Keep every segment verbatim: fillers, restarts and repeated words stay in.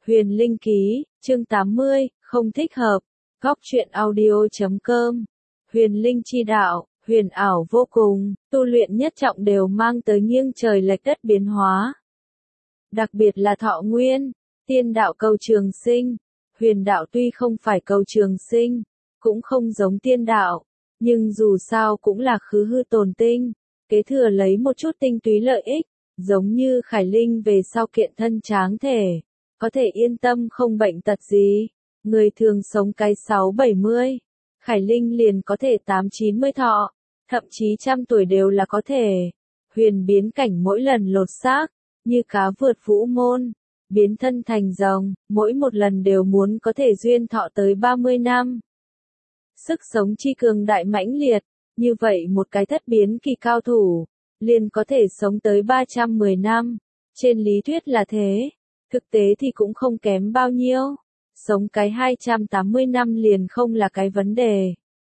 Huyền Linh Ký, chương tám mươi, không thích hợp. Góc truyện audio chấm com. Huyền Linh chi đạo, huyền ảo vô cùng, tu luyện nhất trọng đều mang tới nghiêng trời lệch đất biến hóa. Đặc biệt là thọ nguyên, tiên đạo cầu trường sinh. Huyền đạo tuy không phải cầu trường sinh, cũng không giống tiên đạo, nhưng dù sao cũng là khứ hư tồn tinh, kế thừa lấy một chút tinh túy lợi ích, giống như Khải Linh về sau kiện thân tráng thể, có thể yên tâm không bệnh tật gì. Người thường sống cái sáu bảy mươi, Khải Linh liền có thể tám chín mươi thọ, thậm chí trăm tuổi đều là có thể. Huyền biến cảnh mỗi lần lột xác, như cá vượt vũ môn, biến thân thành rồng, mỗi một lần đều muốn có thể duyên thọ tới ba mươi năm. Sức sống chi cường đại mãnh liệt, như vậy một cái thất biến kỳ cao thủ, liền có thể sống tới ba trăm mười năm. Trên lý thuyết là thế, thực tế thì cũng không kém bao nhiêu. Sống cái hai trăm tám mươi năm liền không là cái vấn đề.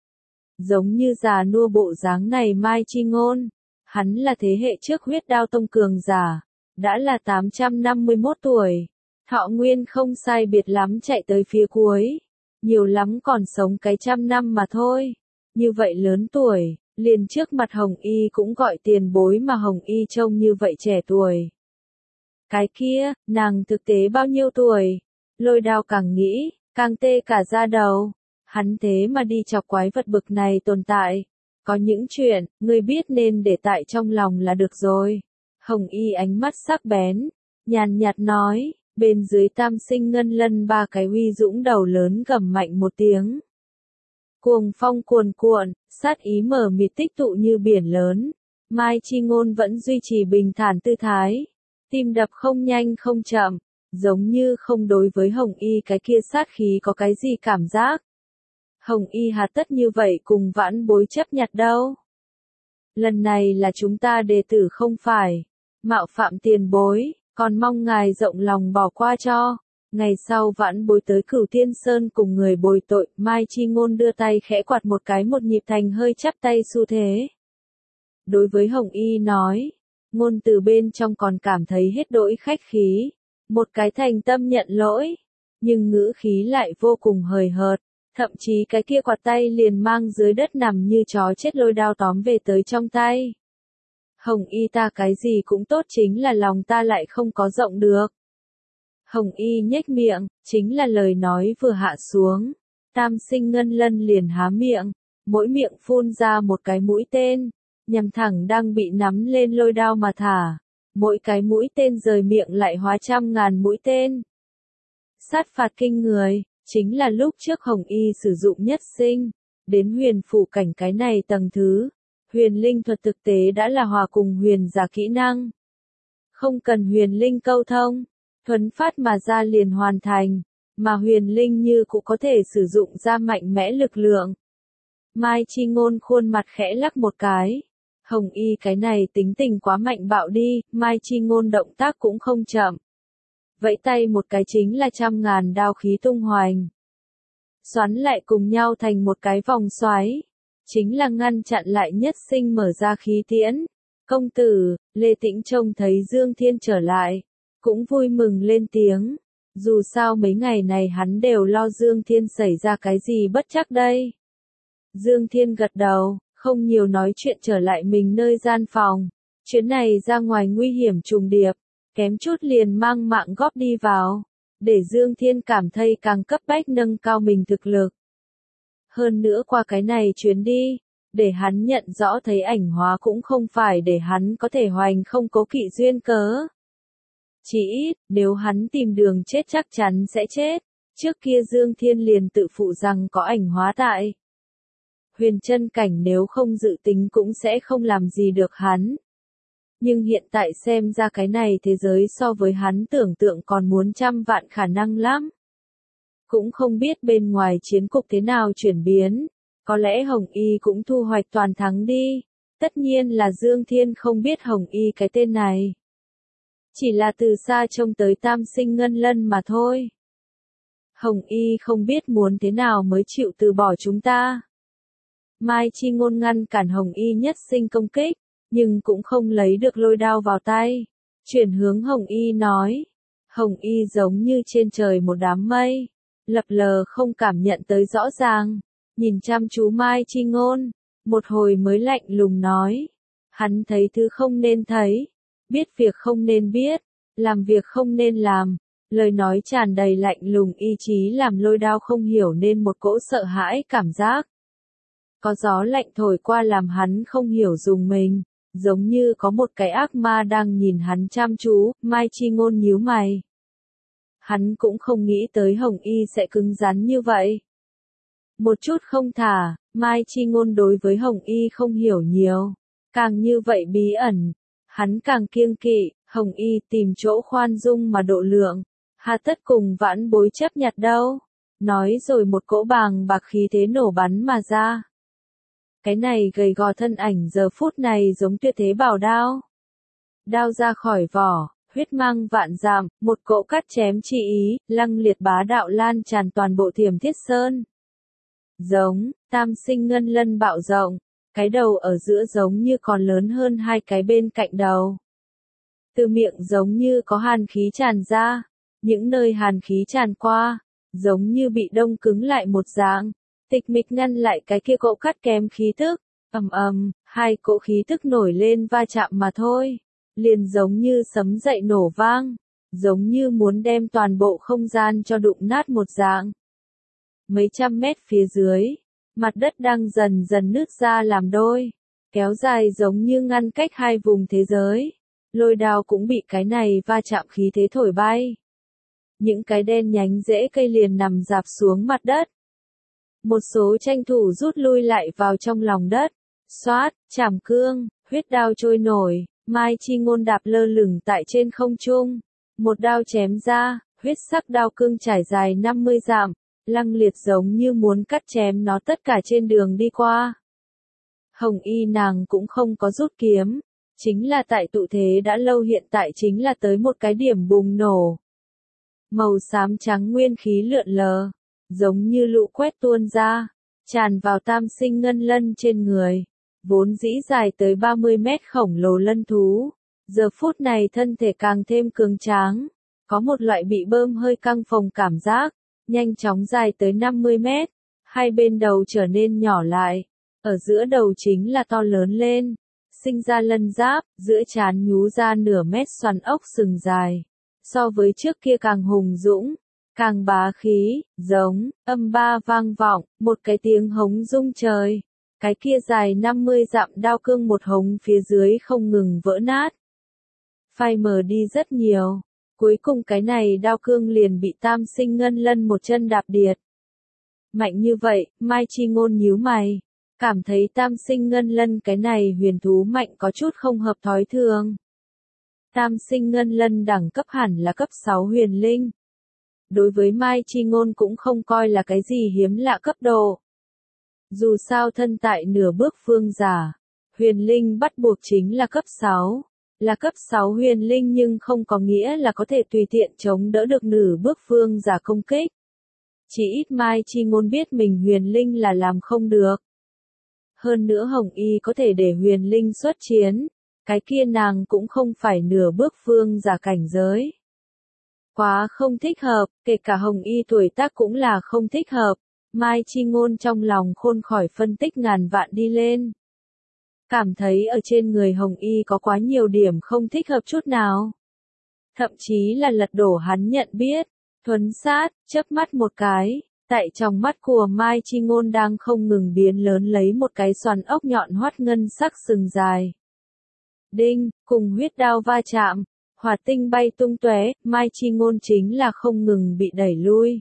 Giống như già nua bộ dáng này Mai Chi Ngôn, hắn là thế hệ trước huyết đao tông cường giả, đã là tám trăm năm mươi mốt tuổi, thọ nguyên không sai biệt lắm chạy tới phía cuối, nhiều lắm còn sống cái trăm năm mà thôi. Như vậy lớn tuổi, liền trước mặt Hồng Y cũng gọi tiền bối mà Hồng Y trông như vậy trẻ tuổi. Cái kia, nàng thực tế bao nhiêu tuổi? Lôi Đao càng nghĩ, càng tê cả da đầu. Hắn thế mà đi chọc quái vật bực này tồn tại. Có những chuyện, ngươi biết nên để tại trong lòng là được rồi. Hồng Y ánh mắt sắc bén, nhàn nhạt nói, bên dưới tam sinh ngân lân ba cái uy dũng đầu lớn gầm mạnh một tiếng. Cuồng phong cuồn cuộn, sát ý mờ mịt tích tụ như biển lớn. Mai Chi Ngôn vẫn duy trì bình thản tư thái, tim đập không nhanh không chậm, giống như không đối với Hồng Y cái kia sát khí có cái gì cảm giác. Hồng Y hà tất như vậy cùng vãn bối chấp nhặt đâu. Lần này là chúng ta đệ tử không phải mạo phạm tiền bối, còn mong ngài rộng lòng bỏ qua cho. Ngày sau vãn bối tới Cửu Tiên Sơn cùng người bồi tội. Mai Chi Ngôn đưa tay khẽ quạt một cái, một nhịp thành hơi chắp tay xu thế. Đối với Hồng Y nói, ngôn từ bên trong còn cảm thấy hết đỗi khách khí, một cái thành tâm nhận lỗi, nhưng ngữ khí lại vô cùng hời hợt, thậm chí cái kia quạt tay liền mang dưới đất nằm như chó chết Lôi Đao tóm về tới trong tay. Hồng Y ta cái gì cũng tốt, chính là lòng ta lại không có rộng được. Hồng Y nhếch miệng, chính là lời nói vừa hạ xuống, tam sinh ngân lân liền há miệng, mỗi miệng phun ra một cái mũi tên, nhằm thẳng đang bị nắm lên Lôi Đao mà thả. Mỗi cái mũi tên rời miệng lại hóa trăm ngàn mũi tên. Sát phạt kinh người, chính là lúc trước Hồng Y sử dụng nhất sinh, đến huyền phủ cảnh cái này tầng thứ. Huyền linh thuật thực tế đã là hòa cùng huyền giả kỹ năng. Không cần huyền linh câu thông, thuấn phát mà ra liền hoàn thành, mà huyền linh như cũng có thể sử dụng ra mạnh mẽ lực lượng. Mai Chi Ngôn khuôn mặt khẽ lắc một cái. Hồng Y cái này tính tình quá mạnh bạo đi. Mai Chi Ngôn động tác cũng không chậm. Vẫy tay một cái chính là trăm ngàn đao khí tung hoành. Xoắn lại cùng nhau thành một cái vòng xoáy. Chính là ngăn chặn lại nhất sinh mở ra khí tiễn. Công tử, Lê Tĩnh trông thấy Dương Thiên trở lại, cũng vui mừng lên tiếng. Dù sao mấy ngày này hắn đều lo Dương Thiên xảy ra cái gì bất trắc đây. Dương Thiên gật đầu, không nhiều nói chuyện trở lại mình nơi gian phòng. Chuyến này ra ngoài nguy hiểm trùng điệp, kém chút liền mang mạng góp đi vào, để Dương Thiên cảm thấy càng cấp bách nâng cao mình thực lực. Hơn nữa qua cái này chuyến đi, để hắn nhận rõ thấy ảnh hóa cũng không phải để hắn có thể hoành không cố kỵ duyên cớ. Chỉ ít, nếu hắn tìm đường chết chắc chắn sẽ chết. Trước kia Dương Thiên liền tự phụ rằng có ảnh hóa tại huyền chân cảnh, nếu không dự tính cũng sẽ không làm gì được hắn. Nhưng hiện tại xem ra cái này thế giới so với hắn tưởng tượng còn muốn trăm vạn khả năng lắm. Cũng không biết bên ngoài chiến cục thế nào chuyển biến, có lẽ Hồng Y cũng thu hoạch toàn thắng đi. Tất nhiên là Dương Thiên không biết Hồng Y cái tên này. Chỉ là từ xa trông tới tam sinh ngân lân mà thôi. Hồng Y không biết muốn thế nào mới chịu từ bỏ chúng ta. Mai Chi Ngôn ngăn cản Hồng Y nhất sinh công kích, nhưng cũng không lấy được Lôi Đao vào tay. Chuyển hướng Hồng Y nói. Hồng Y giống như trên trời một đám mây, lập lờ không cảm nhận tới rõ ràng, nhìn chăm chú Mai Chi Ngôn, một hồi mới lạnh lùng nói. Hắn thấy thứ không nên thấy, biết việc không nên biết, làm việc không nên làm, lời nói tràn đầy lạnh lùng ý chí làm Lôi Đao không hiểu nên một cỗ sợ hãi cảm giác. Có gió lạnh thổi qua làm hắn không hiểu rùng mình, giống như có một cái ác ma đang nhìn hắn chăm chú. Mai Chi Ngôn nhíu mày. Hắn cũng không nghĩ tới Hồng Y sẽ cứng rắn như vậy. Một chút không thả, Mai Chi Ngôn đối với Hồng Y không hiểu nhiều, càng như vậy bí ẩn, hắn càng kiêng kỵ. Hồng Y tìm chỗ khoan dung mà độ lượng, hà tất cùng vãn bối chấp nhặt đâu. Nói rồi một cỗ bàng bạc khí thế nổ bắn mà ra. Cái này gầy gò thân ảnh giờ phút này giống tuyệt thế bảo đao. Đao ra khỏi vỏ, huyết mang vạn dặm, một cỗ cắt chém chi ý, lăng liệt bá đạo lan tràn toàn bộ Thiểm Thiết Sơn. Giống, tam sinh ngân lân bạo rộng, cái đầu ở giữa giống như còn lớn hơn hai cái bên cạnh đầu. Từ miệng giống như có hàn khí tràn ra, những nơi hàn khí tràn qua, giống như bị đông cứng lại một dạng, tịch mịch ngăn lại cái kia cỗ cắt kém khí tức. Ầm ầm, hai cỗ khí tức nổi lên va chạm mà thôi, liền giống như sấm dậy nổ vang, giống như muốn đem toàn bộ không gian cho đụng nát một dạng. Mấy trăm mét phía dưới, mặt đất đang dần dần nứt ra làm đôi, kéo dài giống như ngăn cách hai vùng thế giới. Lôi Đao cũng bị cái này va chạm khí thế thổi bay. Những cái đen nhánh rễ cây liền nằm rạp xuống mặt đất. Một số tranh thủ rút lui lại vào trong lòng đất. Xoát, chảm cương, huyết đao trôi nổi, Mai Chi Ngôn đạp lơ lửng tại trên không trung. Một đao chém ra, huyết sắc đao cương trải dài năm mươi dặm, lăng liệt giống như muốn cắt chém nó tất cả trên đường đi qua. Hồng Y nàng cũng không có rút kiếm, chính là tại tụ thế đã lâu hiện tại chính là tới một cái điểm bùng nổ. Màu xám trắng nguyên khí lượn lờ, giống như lũ quét tuôn ra, tràn vào tam sinh ngân lân trên người, vốn dĩ dài tới ba mươi mét khổng lồ lân thú. Giờ phút này thân thể càng thêm cường tráng, có một loại bị bơm hơi căng phồng cảm giác, nhanh chóng dài tới năm mươi mét, hai bên đầu trở nên nhỏ lại, ở giữa đầu chính là to lớn lên, sinh ra lân giáp, giữa trán nhú ra nửa mét xoắn ốc sừng dài, so với trước kia càng hùng dũng, càng bá khí, giống, âm ba vang vọng, một cái tiếng hống rung trời, cái kia dài năm mươi dặm đao cương một hống phía dưới không ngừng vỡ nát. Phai mờ đi rất nhiều, cuối cùng cái này đao cương liền bị tam sinh ngân lân một chân đạp điệt. Mạnh như vậy, Mai Chi Ngôn nhíu mày, cảm thấy tam sinh ngân lân cái này huyền thú mạnh có chút không hợp thói thường. Tam sinh ngân lân đẳng cấp hẳn là cấp sáu huyền linh. Đối với Mai Chi Ngôn cũng không coi là cái gì hiếm lạ cấp độ. Dù sao thân tại nửa bước phương giả, huyền linh bắt buộc chính là cấp sáu. Là cấp sáu huyền linh nhưng không có nghĩa là có thể tùy tiện chống đỡ được nửa bước phương giả công kích. Chỉ ít Mai Chi Ngôn biết mình huyền linh là làm không được. Hơn nữa Hồng Y có thể để huyền linh xuất chiến, cái kia nàng cũng không phải nửa bước phương giả cảnh giới. Quá không thích hợp, kể cả Hồng Y tuổi tác cũng là không thích hợp. Mai Chi Ngôn trong lòng khôn khỏi phân tích ngàn vạn đi lên. Cảm thấy ở trên người Hồng Y có quá nhiều điểm không thích hợp chút nào. Thậm chí là lật đổ hắn nhận biết, thuấn sát, chớp mắt một cái, tại trong mắt của Mai Chi Ngôn đang không ngừng biến lớn lấy một cái xoắn ốc nhọn hoắt ngân sắc sừng dài. Đinh, cùng huyết đao va chạm, hỏa tinh bay tung tóe, Mai Chi Ngôn chính là không ngừng bị đẩy lui.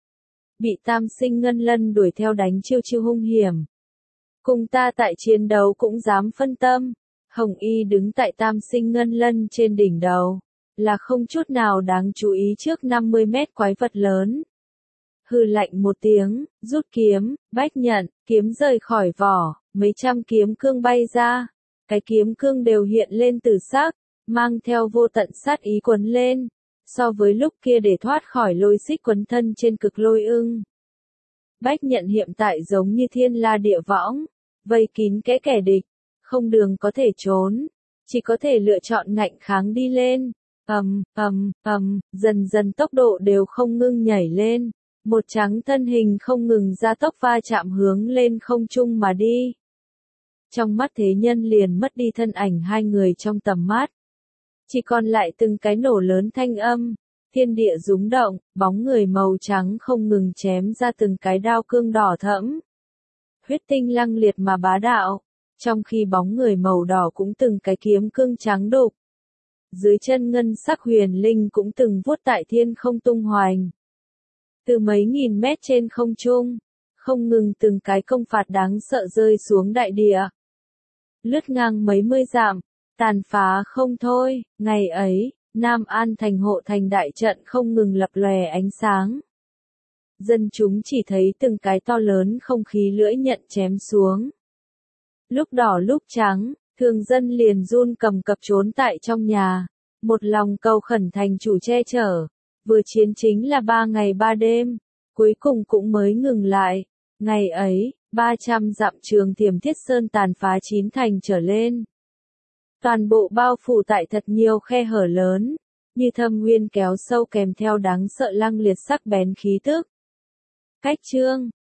Bị tam sinh ngân lân đuổi theo đánh chiêu chiêu hung hiểm. Cùng ta tại chiến đấu cũng dám phân tâm. Hồng Y đứng tại tam sinh ngân lân trên đỉnh đầu, là không chút nào đáng chú ý trước năm mươi mét quái vật lớn. Hừ lạnh một tiếng, rút kiếm, bách nhận, kiếm rời khỏi vỏ, mấy trăm kiếm cương bay ra. Cái kiếm cương đều hiện lên tử sắc, mang theo vô tận sát ý quấn lên, so với lúc kia để thoát khỏi lôi xích quấn thân trên cực lôi ưng. Bách nhận hiện tại giống như thiên la địa võng, vây kín kẽ kẻ địch, không đường có thể trốn, chỉ có thể lựa chọn ngạnh kháng đi lên. ầm, ầm, ầm, dần dần tốc độ đều không ngưng nhảy lên, một trắng thân hình không ngừng gia tốc va chạm hướng lên không trung mà đi. Trong mắt thế nhân liền mất đi thân ảnh hai người trong tầm mắt. Chỉ còn lại từng cái nổ lớn thanh âm, thiên địa rúng động, bóng người màu trắng không ngừng chém ra từng cái đao cương đỏ thẫm. Huyết tinh lăng liệt mà bá đạo, trong khi bóng người màu đỏ cũng từng cái kiếm cương trắng đục. Dưới chân ngân sắc huyền linh cũng từng vuốt tại thiên không tung hoành. Từ mấy nghìn mét trên không trung, không ngừng từng cái công phạt đáng sợ rơi xuống đại địa. Lướt ngang mấy mươi dặm, tàn phá không thôi, ngày ấy, Nam An thành hộ thành đại trận không ngừng lập lòe ánh sáng. Dân chúng chỉ thấy từng cái to lớn không khí lưỡi nhận chém xuống. Lúc đỏ lúc trắng, thường dân liền run cầm cập trốn tại trong nhà, một lòng cầu khẩn thành chủ che chở. Vừa chiến chính là ba ngày ba đêm, cuối cùng cũng mới ngừng lại. Ngày ấy, ba trăm dặm Trường Thiểm Thiết Sơn tàn phá chín thành trở lên. Toàn bộ bao phủ tại thật nhiều khe hở lớn, như thâm nguyên kéo sâu kèm theo đáng sợ lăng liệt sắc bén khí tức. Cách chương